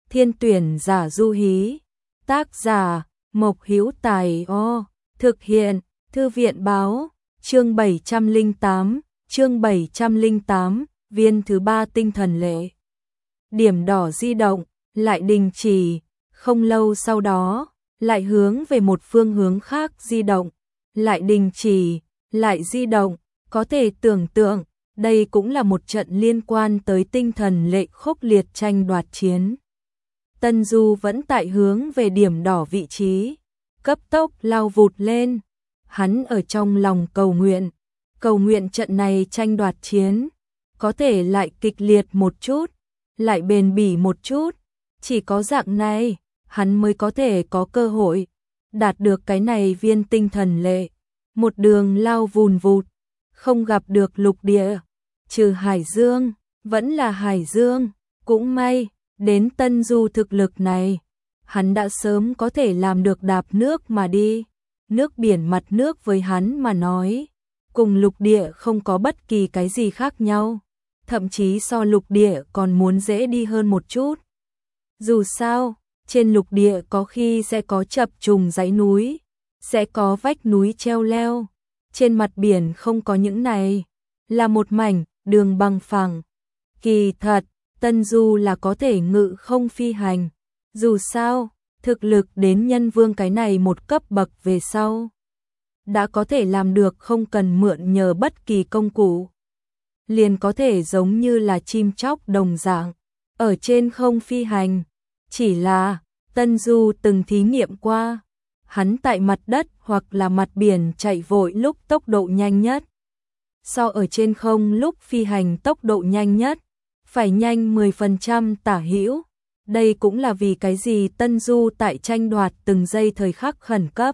Thiên tuyển giả du hí. Tác giả Mộc Hữu Tài. Thực hiện Thư viện báo. Chương 708, viên thứ 3 tinh thần lệ. Điểm đỏ di động, lại đình chỉ, không lâu sau đó, lại hướng về một phương hướng khác di động, lại đình chỉ, lại di động, có thể tưởng tượng, đây cũng là một trận liên quan tới tinh thần lệ khốc liệt tranh đoạt chiến. Tân Du vẫn tại hướng về điểm đỏ vị trí, cấp tốc lao vụt lên, hắn ở trong lòng cầu nguyện trận này tranh đoạt chiến, có thể lại kịch liệt một chút, lại bền bỉ một chút, chỉ có dạng này, hắn mới có thể có cơ hội đạt được cái này viên tinh thần lệ. Một đường lao vùn vụt, không gặp được lục địa, trừ Hải Dương, vẫn là Hải Dương, cũng may, đến Tân Du thực lực này, hắn đã sớm có thể làm được đạp nước mà đi. Nước biển mặt nước với hắn mà nói, cùng lục địa không có bất kỳ cái gì khác nhau, thậm chí so lục địa còn muốn dễ đi hơn một chút. Dù sao, trên lục địa có khi sẽ có chập trùng dãy núi, sẽ có vách núi treo leo, trên mặt biển không có những này, là một mảnh đường bằng phẳng. Kỳ thật, Tân Du là có thể ngự không phi hành, dù sao, thực lực đến nhân vương cái này một cấp bậc về sau, đã có thể làm được không cần mượn nhờ bất kỳ công cụ, liền có thể giống như là chim chóc đồng dạng, ở trên không phi hành. Chỉ là, Tân Du từng thí nghiệm qua, hắn tại mặt đất hoặc là mặt biển chạy vội lúc tốc độ nhanh nhất, so ở trên không lúc phi hành tốc độ nhanh nhất, phải nhanh 10% tả hữu. Đây cũng là vì cái gì Tân Du tại tranh đoạt từng giây thời khắc khẩn cấp,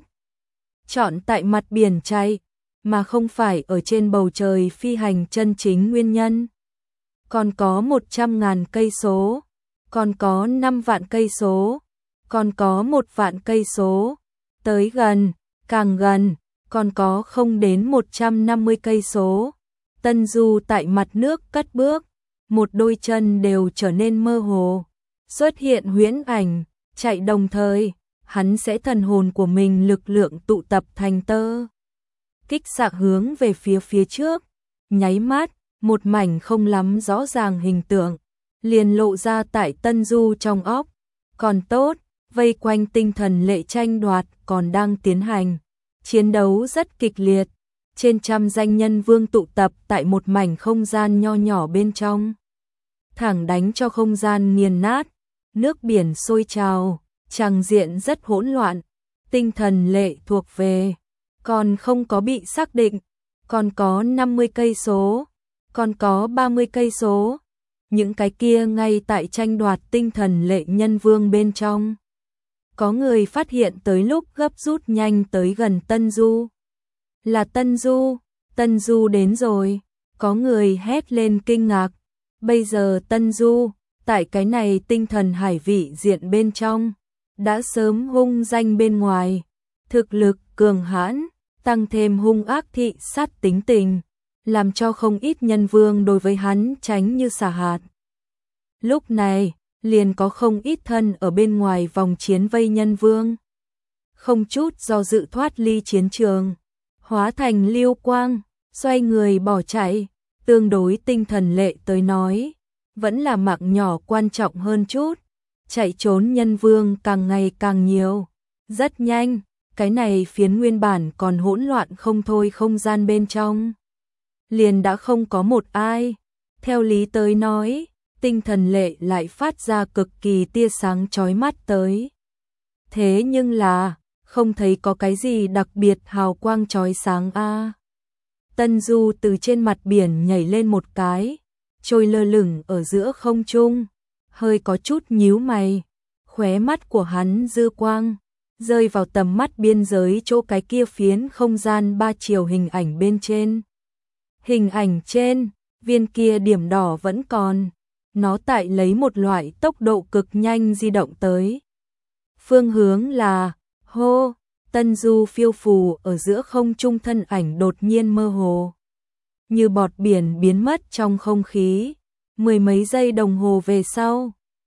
chọn tại mặt biển chạy, mà không phải ở trên bầu trời phi hành chân chính nguyên nhân. Còn có 100.000 cây số, còn có 5 vạn cây số, còn có 1 vạn cây số, tới gần, càng gần, còn có không đến 150 cây số. Tân Du tại mặt nước cất bước, một đôi chân đều trở nên mơ hồ, xuất hiện huyễn ảnh, chạy đồng thời, hắn sẽ thần hồn của mình lực lượng tụ tập thành tơ. Kích xạ hướng về phía trước, nháy mắt, một mảnh không lắm rõ ràng hình tượng, liền lộ ra tại Tân Du trong óc. Còn tốt, vây quanh tinh thần lệ tranh đoạt còn đang tiến hành, chiến đấu rất kịch liệt, trên trăm danh nhân vương tụ tập tại một mảnh không gian nho nhỏ bên trong. Thẳng đánh cho không gian nghiền nát, nước biển sôi trào, tràng diện rất hỗn loạn, tinh thần lệ thuộc về, còn không có bị xác định, còn có 50 cây số, còn có 30 cây số, những cái kia ngay tại tranh đoạt tinh thần lệ nhân vương bên trong. Có người phát hiện tới lúc gấp rút nhanh tới gần Tân Du. Là Tân Du đến rồi, có người hét lên kinh ngạc. Bây giờ Tân Du, tại cái này tinh thần hải vị diện bên trong, đã sớm hung danh bên ngoài, thực lực cường hãn, tăng thêm hung ác thị sát tính tình, làm cho không ít nhân vương đối với hắn tránh như xả hạt. Lúc này, liền có không ít thân ở bên ngoài vòng chiến vây nhân vương, không chút do dự thoát ly chiến trường, hóa thành lưu quang, xoay người bỏ chạy. Tương đối tinh thần lệ tới nói, vẫn là mạng nhỏ quan trọng hơn chút, chạy trốn nhân vương càng ngày càng nhiều. Rất nhanh, cái này phiến nguyên bản còn hỗn loạn không thôi không gian bên trong, liền đã không có một ai. Theo lý tới nói, tinh thần lệ lại phát ra cực kỳ tia sáng chói mắt tới. Thế nhưng là, không thấy có cái gì đặc biệt hào quang chói sáng a. Tân Du từ trên mặt biển nhảy lên một cái, trôi lơ lửng ở giữa không trung, hơi có chút nhíu mày, khóe mắt của hắn dư quang, rơi vào tầm mắt biên giới chỗ cái kia phiến không gian 3 chiều hình ảnh bên trên. Hình ảnh trên, viên kia điểm đỏ vẫn còn, nó tại lấy một loại tốc độ cực nhanh di động tới. Phương hướng là, hô, Tân Du phiêu phù ở giữa không trung thân ảnh đột nhiên mơ hồ, như bọt biển biến mất trong không khí. Mười mấy giây đồng hồ về sau,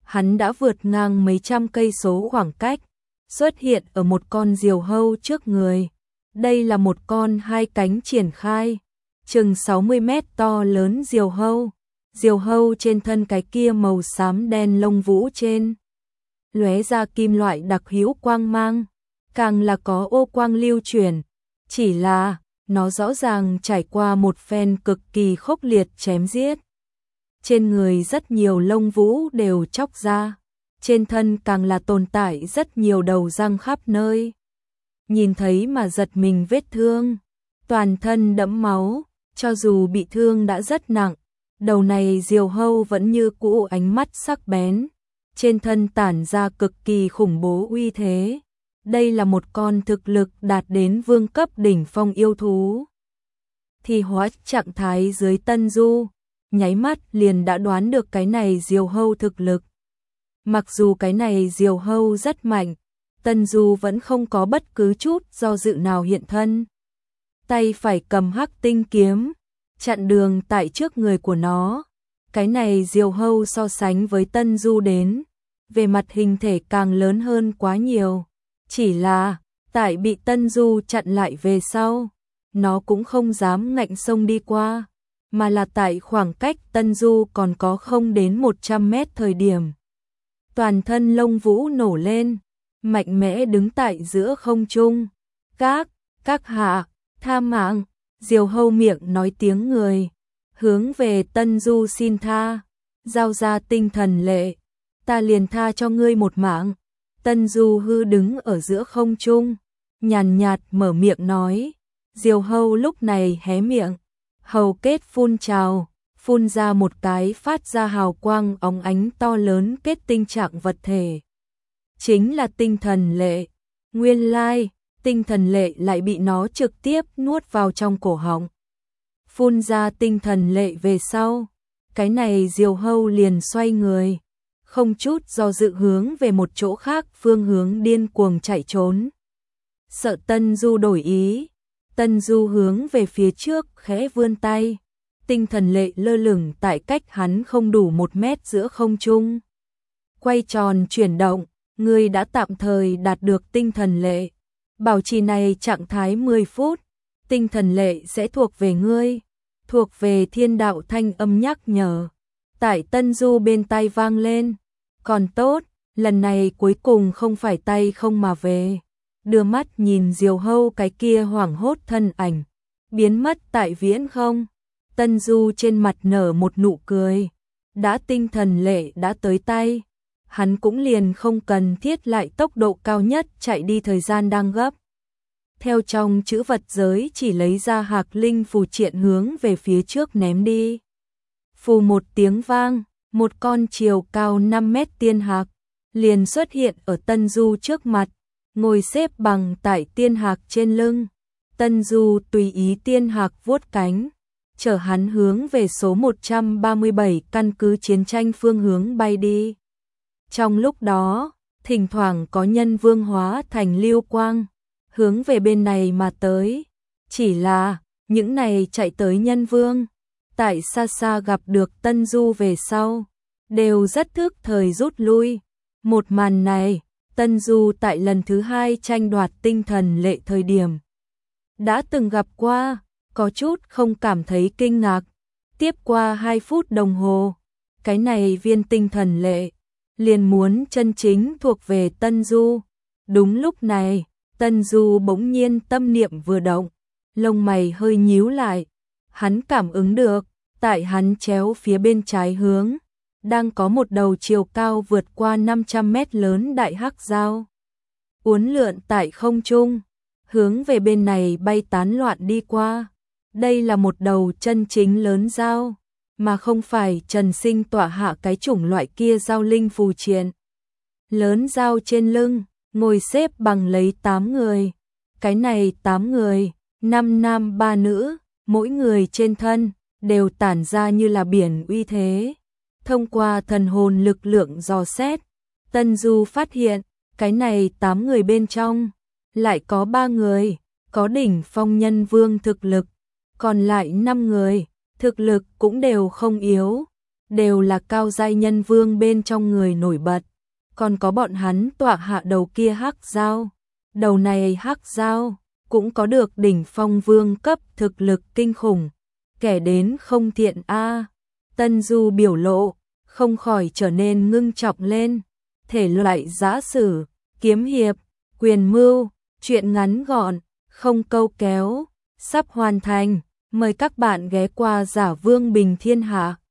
hắn đã vượt ngang mấy trăm cây số khoảng cách, xuất hiện ở một con diều hâu trước người. Đây là một con hai cánh triển khai, chừng 60 mét to lớn diều hâu. Diều hâu trên thân cái kia màu xám đen lông vũ trên lóe ra kim loại đặc hữu quang mang, càng là có ô quang lưu chuyển, chỉ là nó rõ ràng trải qua một phen cực kỳ khốc liệt chém giết. Trên người rất nhiều lông vũ đều chóc ra, trên thân càng là tồn tại rất nhiều đầu răng khắp nơi. Nhìn thấy mà giật mình, vết thương, toàn thân đẫm máu, cho dù bị thương đã rất nặng, đầu này diều hâu vẫn như cũ ánh mắt sắc bén, trên thân tản ra cực kỳ khủng bố uy thế. Đây là một con thực lực đạt đến vương cấp đỉnh phong yêu thú. Thì hóa trạng thái dưới Tân Du, nháy mắt liền đã đoán được cái này diều hâu thực lực. Mặc dù cái này diều hâu rất mạnh, Tân Du vẫn không có bất cứ chút do dự nào hiện thân. Tay phải cầm hắc tinh kiếm, chặn đường tại trước người của nó. Cái này diều hâu so sánh với Tân Du đến, về mặt hình thể càng lớn hơn quá nhiều. Chỉ là, tại bị Tân Du chặn lại về sau, nó cũng không dám ngạnh xông đi qua, mà là tại khoảng cách Tân Du còn có không đến 100 mét thời điểm. Toàn thân lông vũ nổ lên, mạnh mẽ đứng tại giữa không trung. Các hạ, tha mạng, diều hâu miệng nói tiếng người, hướng về Tân Du xin tha, giao ra tinh thần lệ, ta liền tha cho ngươi một mạng. Tân Du hư đứng ở giữa không trung, nhàn nhạt mở miệng nói. Diều hâu lúc này hé miệng, hầu kết phun trào, phun ra một cái phát ra hào quang óng ánh to lớn kết tinh trạng vật thể. Chính là tinh thần lệ. Nguyên lai, tinh thần lệ lại bị nó trực tiếp nuốt vào trong cổ họng. Phun ra tinh thần lệ về sau, cái này diều hâu liền xoay người, không chút do dự hướng về một chỗ khác phương hướng điên cuồng chạy trốn. Sợ Tân Du đổi ý, Tân Du hướng về phía trước khẽ vươn tay, tinh thần lệ lơ lửng tại cách hắn không đủ 1 mét giữa không trung. Quay tròn chuyển động, ngươi đã tạm thời đạt được tinh thần lệ. Bảo trì này trạng thái 10 phút, tinh thần lệ sẽ thuộc về ngươi, thuộc về thiên đạo thanh âm nhắc nhở. Tại Tân Du bên tai vang lên, còn tốt, lần này cuối cùng không phải tay không mà về. Đưa mắt nhìn diều hâu cái kia hoảng hốt thân ảnh, biến mất tại viễn không. Tân Du trên mặt nở một nụ cười, đã tinh thần lệ đã tới tay, hắn cũng liền không cần thiết lại tốc độ cao nhất chạy đi, thời gian đang gấp. Theo trong chữ vật giới chỉ lấy ra hạc linh phù triện hướng về phía trước ném đi. Phù một tiếng vang, một con chiều cao 5 mét tiên hạc liền xuất hiện ở Tân Du trước mặt, ngồi xếp bằng tại tiên hạc trên lưng. Tân Du tùy ý tiên hạc vuốt cánh, chở hắn hướng về số 137 căn cứ chiến tranh phương hướng bay đi. Trong lúc đó, thỉnh thoảng có nhân vương hóa thành lưu quang, hướng về bên này mà tới. Chỉ là, những này chạy tới nhân vương, tại xa xa gặp được Tân Du về sau, đều rất thức thời rút lui. Một màn này, Tân Du tại lần thứ 2 tranh đoạt tinh thần lệ thời điểm đã từng gặp qua, có chút không cảm thấy kinh ngạc. Tiếp qua 2 phút đồng hồ, cái này viên tinh thần lệ liền muốn chân chính thuộc về Tân Du. Đúng lúc này, Tân Du bỗng nhiên tâm niệm vừa động, lông mày hơi nhíu lại, hắn cảm ứng được, tại hắn chéo phía bên trái hướng, đang có một đầu chiều cao vượt qua 500 mét lớn đại hắc dao uốn lượn tại không trung, hướng về bên này bay tán loạn đi qua. Đây là một đầu chân chính lớn dao, mà không phải Trần Sinh tọa hạ cái chủng loại kia dao linh phù triện. Lớn dao trên lưng, ngồi xếp bằng lấy 8 người. Cái này 8 người, 5 nam 3 nữ, mỗi người trên thân đều tản ra như là biển uy thế. Thông qua thần hồn lực lượng dò xét, Tân Du phát hiện, cái này 8 người bên trong, lại có 3 người, có đỉnh phong nhân vương thực lực, còn lại 5 người, thực lực cũng đều không yếu. đều là cao giai nhân vương bên trong người nổi bật. Còn có bọn hắn tọa hạ đầu kia hắc dao. Đầu này hắc dao cũng có được đỉnh phong vương cấp thực lực kinh khủng. Kẻ đến không thiện a. Tân Du biểu lộ không khỏi trở nên ngưng trọng lên. Thể loại giã sử, kiếm hiệp, quyền mưu, truyện ngắn gọn, không câu kéo, sắp hoàn thành. Mời các bạn ghé qua Giả Vương Bình Thiên Hạ.